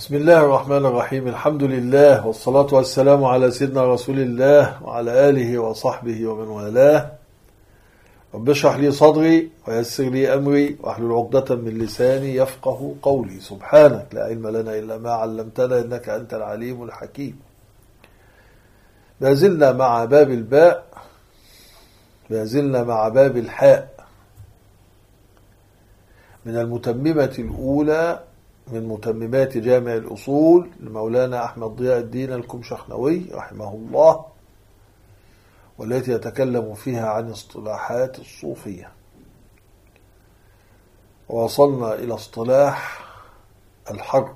بسم الله الرحمن الرحيم. الحمد لله والصلاة والسلام على سيدنا رسول الله وعلى آله وصحبه ومن والاه. رب اشرح لي صدري ويسر لي أمري واحلل عقدة من لساني يفقه قولي. سبحانك لا علم لنا إلا ما علمتنا إنك أنت العليم الحكيم. ما زلنا مع باب الباء، ما زلنا مع باب الحاء من المتممة الأولى من متممات جامع الأصول لمولانا أحمد ضياء الدين الكمشخنوي رحمه الله، والتي يتكلم فيها عن اصطلاحات الصوفية. ووصلنا إلى اصطلاح الحرق،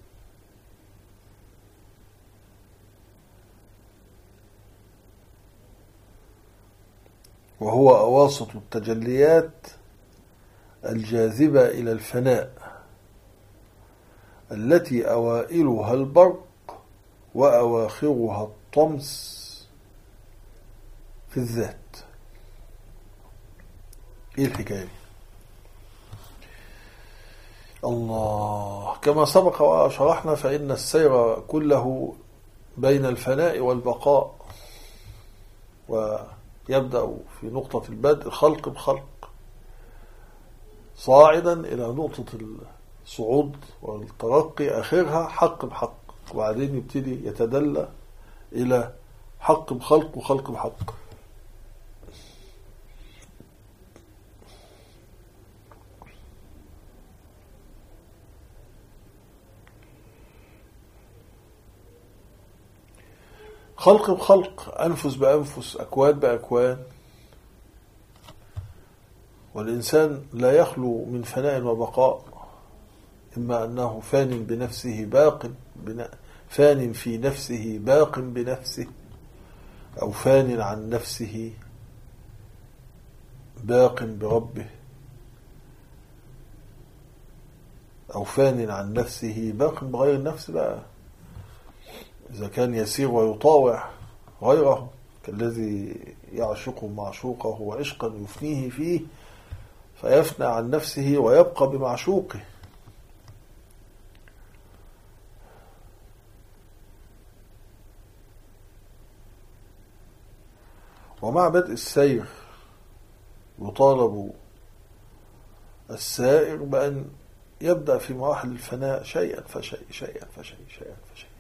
وهو أواسط التجليات الجاذبة إلى الفناء، التي أوائلها البرق وأواخرها الطمس في الذات. إيه الحكاية؟ الله، كما سبق وشرحنا فإن السير كله بين الفناء والبقاء، ويبدأ في نقطة البدء خلق بخلق صاعدا إلى نقطة الصعود والترقي آخرها حق بحق، وبعدين يبتدي يتدلى إلى حق بخلق وخلق بحق. خلق بخلق، أنفس بأنفس، أكوان بأكوان، والإنسان لا يخلو من فناء وبقاء، إما أنه فان بنفسه باق فان في نفسه باق بنفسه، أو فان عن نفسه باق بربه، أو فان عن نفسه باق بغير النفس. بقى إذا كان يسير ويطاوع غيره كالذي يعشق معشوقه وعشقا يفنيه فيه، فيفنى عن نفسه ويبقى بمعشوقه. ومع بدء السير يطالب السائر بأن يبدأ في مراحل الفناء شيئا فشيء شيئا فشيء شيئا فشيء،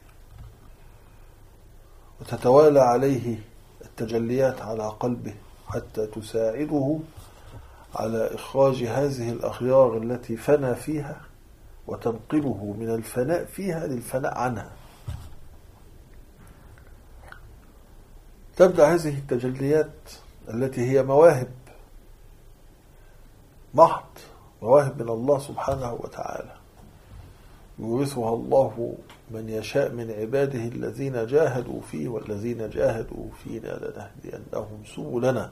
وتتوالى عليه التجليات على قلبه حتى تساعده على إخراج هذه الأخيار التي فنى فيها، وتنقله من الفناء فيها للفناء عنها. تبدأ هذه التجليات التي هي مواهب محض، مواهب من الله سبحانه وتعالى، يورثها الله من يشاء من عباده الذين جاهدوا فيه، والذين جاهدوا فينا لنهدينهم سبلنا.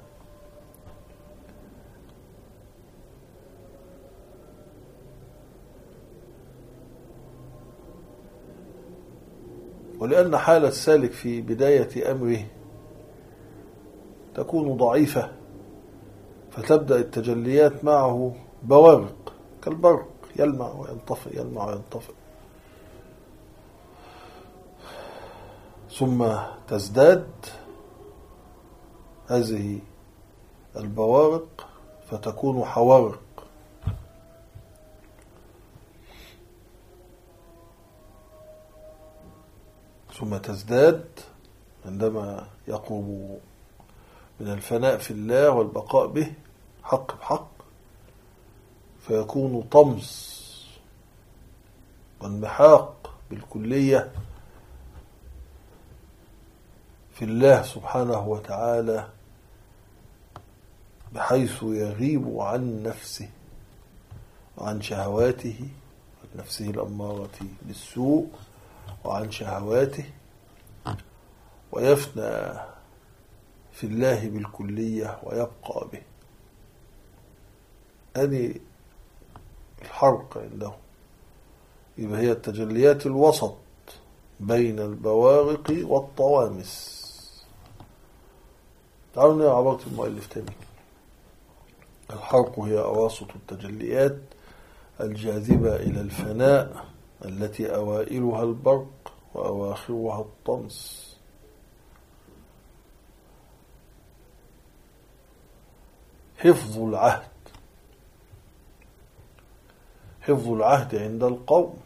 ولأن حال السالك في بداية أمره تكون ضعيفة، فتبدأ التجليات معه بوارق كالبرق، يلمع وينطفئ يلمع وينطفئ، ثم تزداد هذه البوارق فتكون حوارق، ثم تزداد عندما يقرب من الفناء في الله والبقاء به حق بحق، فيكون طمس وانمحاق بالكلية في الله سبحانه وتعالى، بحيث يغيب عن نفسه وعن شهواته، عن نفسه الأمارة بالسوء وعن شهواته، ويفنى في الله بالكلية ويبقى به. هذه الحرق عنده. يبقى هي التجليات الوسط بين البوارق والطوامس. تعالوا نقرأ عبارة المؤلف تاني. الحرق هي أواسط التجليات الجاذبة إلى الفناء، التي أوائلها البرق وأواخرها الطمس. حفظ العهد. حفظ العهد عند القوم.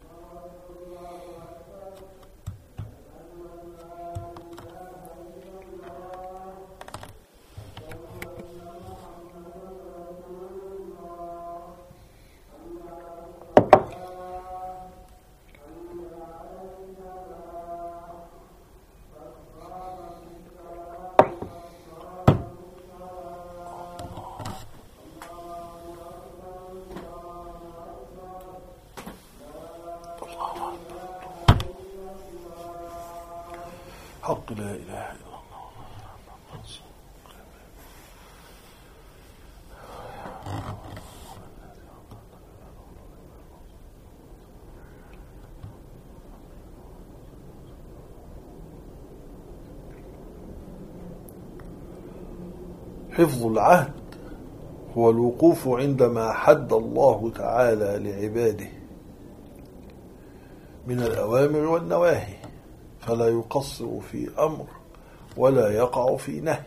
حق لا إله إلا الله. حفظ العهد هو الوقوف عندما حد الله تعالى لعباده من الأوامر والنواهي، فلا يقصر في أمر ولا يقع في نهي.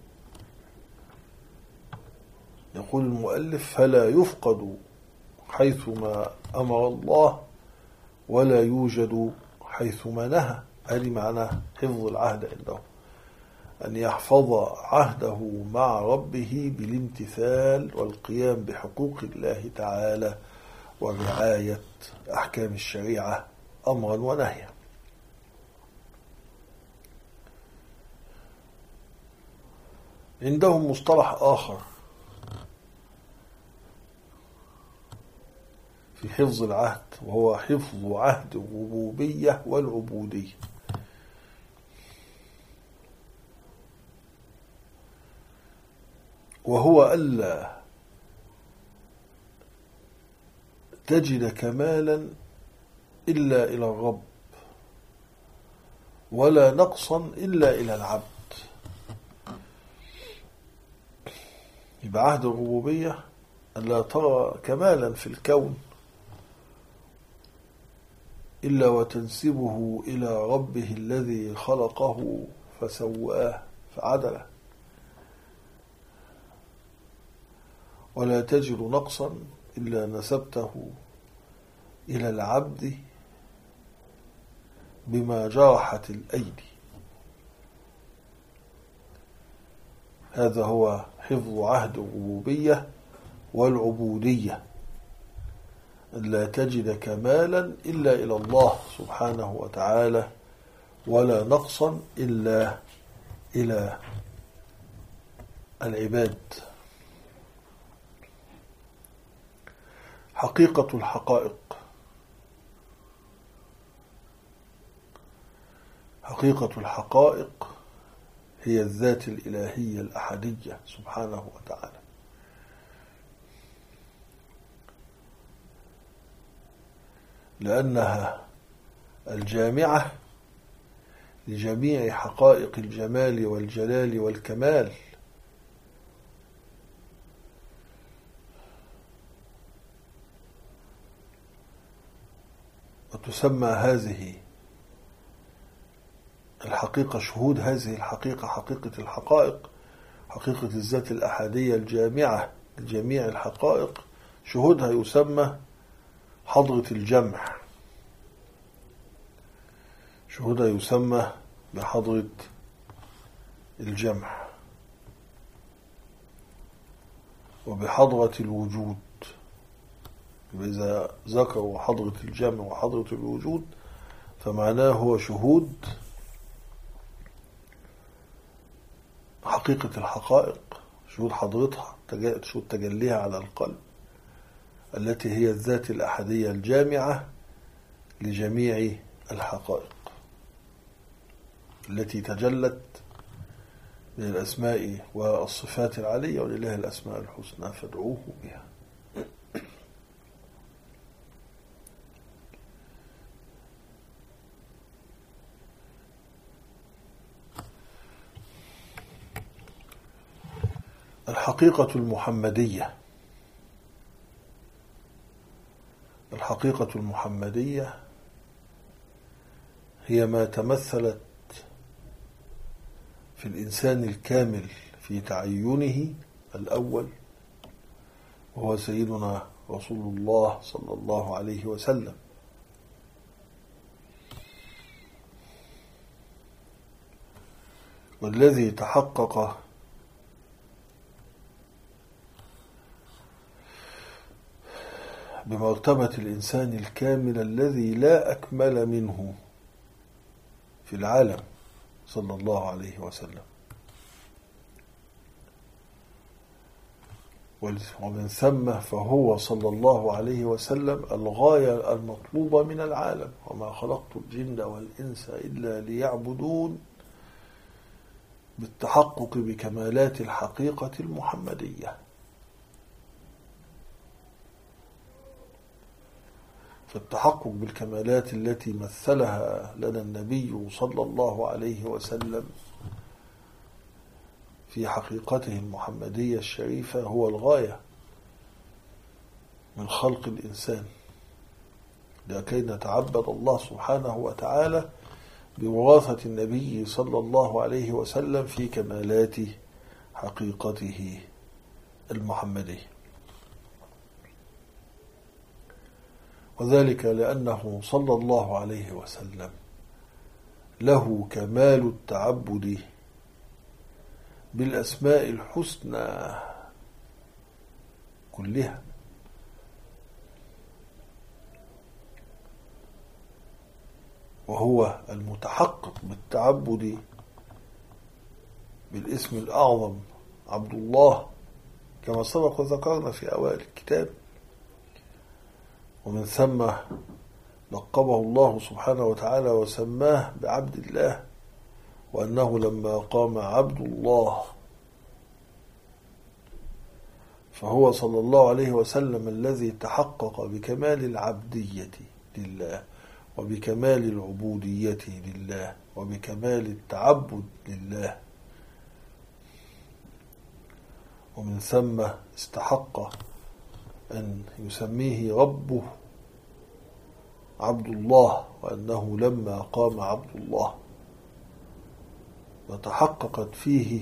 يقول المؤلف: فلا يفقد حيثما أمر الله ولا يوجد حيثما نهى. هذه معنى حفظ العهد عنده، أن يحفظ عهده مع ربه بالامتثال والقيام بحقوق الله تعالى ورعاية أحكام الشريعة أمرا ونهيا. عندهم مصطلح آخر في حفظ العهد، وهو حفظ عهد الربوبية والعبودية. وهو ألا تجد كمالا إلا إلى الرب، ولا نقصا إلا إلى العبد. يبقى عهد الربوبية ألا ترى كمالا في الكون إلا وتنسبه إلى ربه الذي خلقه فسواه فعدله، ولا تجد نقصا إلا نسبته إلى العبد بما جرحت الأيدي. هذا هو حفظ عهد الربوبية والعبودية، لا تجد كمالا إلا إلى الله سبحانه وتعالى، ولا نقصا إلا إلى العباد. حقيقة الحقائق. حقيقة الحقائق هي الذات الإلهية الأحدية سبحانه وتعالى، لأنها الجامعة لجميع حقائق الجمال والجلال والكمال، وتسمى هذه الحقيقة، شهود هذه الحقيقة، حقيقة الحقائق، حقيقة الذات الأحدية الجامعة لجميع الحقائق، شهودها يسمى حضرة الجمع، شهودها يسمى بحضرة الجمع وبحضرة الوجود. إذا ذكروا حضرة الجمع وحضرة الوجود فمعناه هو شهود حقيقة الحقائق، شهود حضرتها، شهود تجليها على القلب، التي هي الذات الأحدية الجامعة لجميع الحقائق التي تجلت من الأسماء والصفات العالية، ولله الأسماء الحسنى فادعوه بها. الحقيقة المحمدية. الحقيقة المحمدية هي ما تمثلت في الإنسان الكامل في تعينه الأول، وهو سيدنا رسول الله صلى الله عليه وسلم، والذي تحقق بمرتبة الإنسان الكامل الذي لا أكمل منه في العالم صلى الله عليه وسلم. ومن ثم فهو صلى الله عليه وسلم الغاية المطلوبة من العالم، وما خلقت الجن والإنس إلا ليعبدون، بالتحقق بكمالات الحقيقة المحمدية. فالتحقق بالكمالات التي مثلها لنا النبي صلى الله عليه وسلم في حقيقته المحمدية الشريفة هو الغاية من خلق الإنسان، لكي نتعبد الله سبحانه وتعالى بوراثة النبي صلى الله عليه وسلم في كمالات حقيقته المحمدية. وذلك لأنه صلى الله عليه وسلم له كمال التعبد بالأسماء الحسنى كلها، وهو المتحقق بالتعبد بالاسم الأعظم عبد الله، كما سبق وذكرنا في أوائل الكتاب. ومن ثم لقبه الله سبحانه وتعالى وسماه بعبد الله، وأنه لما قام عبد الله فهو صلى الله عليه وسلم الذي تحقق بكمال العبدية لله، وبكمال العبودية لله، وبكمال التعبد لله. ومن ثم استحق أن يسميه ربه عبد الله، وأنه لما قام عبد الله وتحققت فيه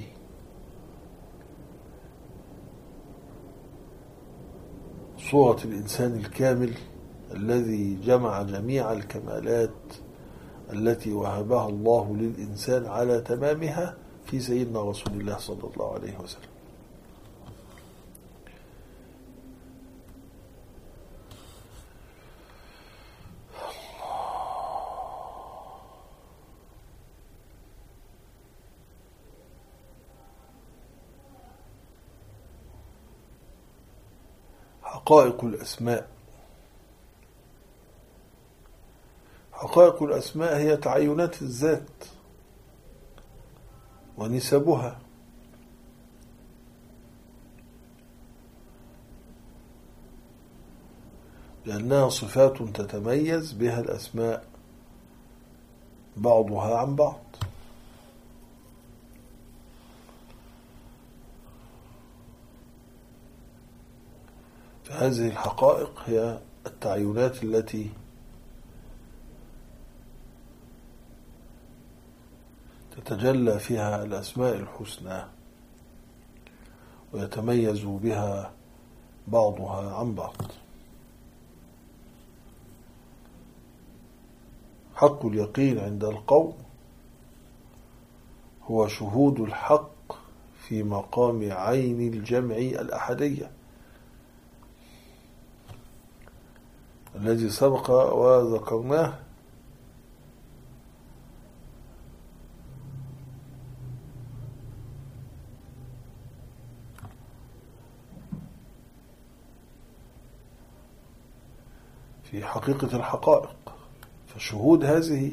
صورة الإنسان الكامل الذي جمع جميع الكمالات التي وهبها الله للإنسان على تمامها في سيدنا رسول الله صلى الله عليه وسلم. حقائق الأسماء. حقائق الأسماء هي تعينات الذات ونسبها، لأنها صفات تتميز بها الأسماء بعضها عن بعض. فهذه الحقائق هي التعينات التي تتجلى فيها الأسماء الحسنى ويتميز بها بعضها عن بعض. حق اليقين عند القوم هو شهود الحق في مقام عين الجمع الأحدية الذي سبق وذكرناه، في حقيقة الحقائق. فشهود هذه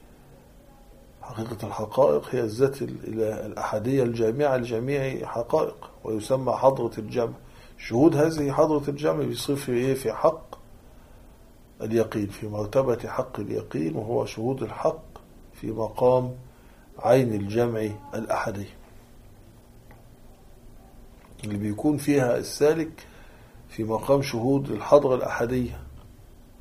حقيقة الحقائق هي الذات الأحدية الجامعة لجميع حقائق، ويسمى حضرة الجمع. شهود هذه حضرة الجمع بصفة إيه؟ في حق اليقين، في مرتبة حق اليقين، وهو شهود الحق في مقام عين الجمع الأحدي اللي بيكون فيها السالك في مقام شهود الحضرة الأحدية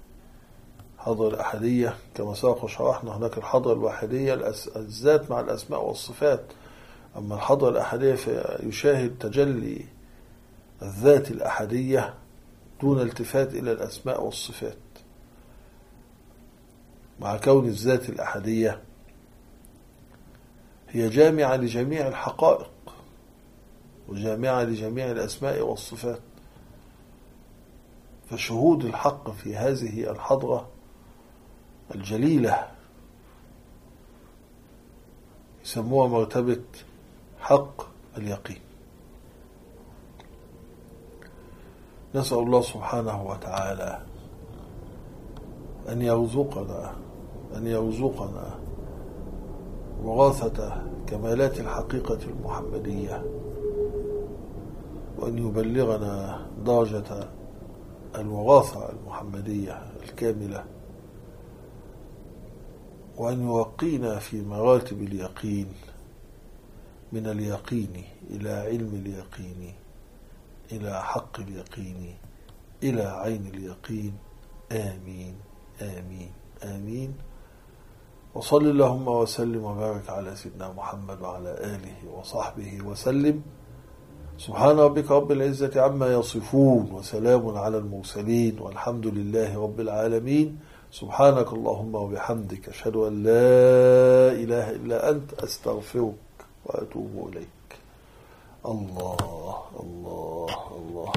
الحضرة الأحدية كما سبق وشرحنا، هناك الحضرة الواحدية الذات مع الأسماء والصفات، أما الحضرة الأحدية فيشاهد تجلي الذات الأحدية دون التفات إلى الأسماء والصفات، مع كون الذات الأحدية هي جامعة لجميع الحقائق وجامعة لجميع الأسماء والصفات، فشهود الحق في هذه الحضرة الجليلة يسموها مرتبة حق اليقين. نسأل الله سبحانه وتعالى أن يرزقنا وراثة كمالات الحقيقة المحمدية، وأن يبلغنا درجة الوراثة المحمدية الكاملة، وأن يوقينا في مراتب اليقين، من اليقين إلى علم اليقين، إلى حق اليقين، إلى عين اليقين. آمين آمين آمين. وصل اللهم وسلم وبارك على سيدنا محمد وعلى آله وصحبه وسلم. سبحان ربك رب العزة عما يصفون، وسلام على المرسلين، والحمد لله رب العالمين. سبحانك اللهم وبحمدك، أشهد أن لا إله إلا أنت، أستغفرك وأتوب إليك. الله الله الله.